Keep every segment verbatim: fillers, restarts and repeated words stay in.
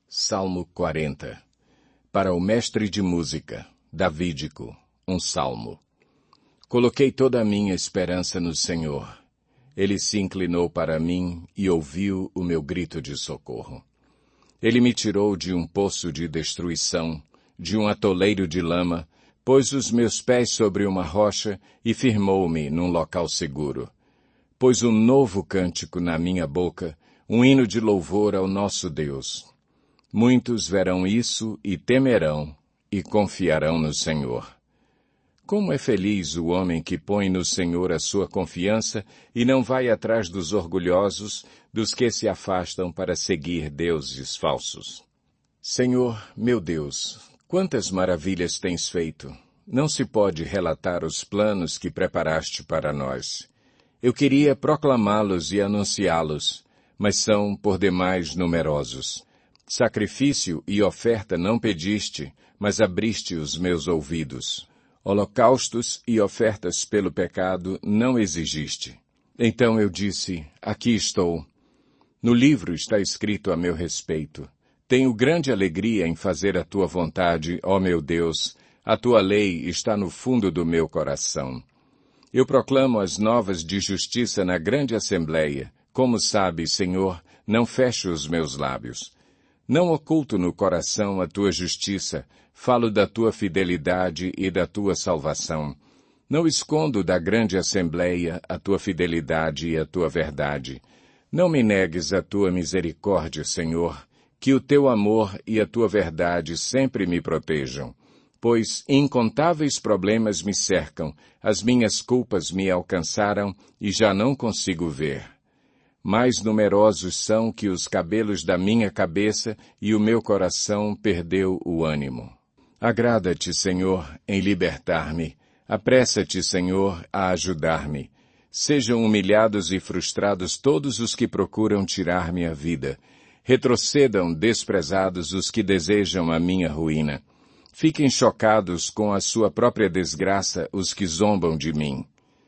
Salmo quarenta. Para o mestre de música, davídico, um salmo. Coloquei toda a minha esperança no Senhor. Ele se inclinou para mim e ouviu o meu grito de socorro. Ele me tirou de um poço de destruição, de um atoleiro de lama, pôs os meus pés sobre uma rocha e firmou-me num local seguro. Pôs um novo cântico na minha boca, um hino de louvor ao nosso Deus. Muitos verão isso e temerão e confiarão no Senhor. Como é feliz o homem que põe no Senhor a sua confiança e não vai atrás dos orgulhosos, dos que se afastam para seguir deuses falsos. Senhor, meu Deus, quantas maravilhas tens feito! Não se pode relatar os planos que preparaste para nós. Eu queria proclamá-los e anunciá-los, mas são por demais numerosos. Sacrifício e oferta não pediste, mas abriste os meus ouvidos. Holocaustos e ofertas pelo pecado não exigiste. Então eu disse, aqui estou. No livro está escrito a meu respeito. Tenho grande alegria em fazer a tua vontade, ó meu Deus. A tua lei está no fundo do meu coração. Eu proclamo as novas de justiça na grande assembleia. Como sabes, Senhor, não fecho os meus lábios. Não oculto no coração a tua justiça, falo da tua fidelidade e da tua salvação. Não escondo da grande assembleia a tua fidelidade e a tua verdade. Não me negues a tua misericórdia, Senhor, que o teu amor e a tua verdade sempre me protejam. Pois incontáveis problemas me cercam, as minhas culpas me alcançaram e já não consigo ver. Mais numerosos são que os cabelos da minha cabeça e o meu coração perdeu o ânimo. Agrada-te, Senhor, em libertar-me. Apressa-te, Senhor, a ajudar-me. Sejam humilhados e frustrados todos os que procuram tirar-me a vida. Retrocedam desprezados os que desejam a minha ruína. Fiquem chocados com a sua própria desgraça os que zombam de mim.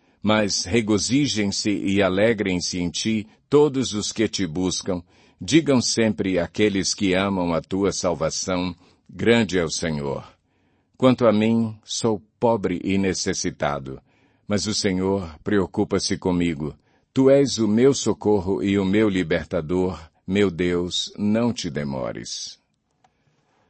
Mas regozijem-se e alegrem-se em ti todos os que te buscam. Digam sempre àqueles que amam a tua salvação, grande é o Senhor. Quanto a mim, sou pobre e necessitado, mas o Senhor preocupa-se comigo. Tu és o meu socorro e o meu libertador, meu Deus, não te demores.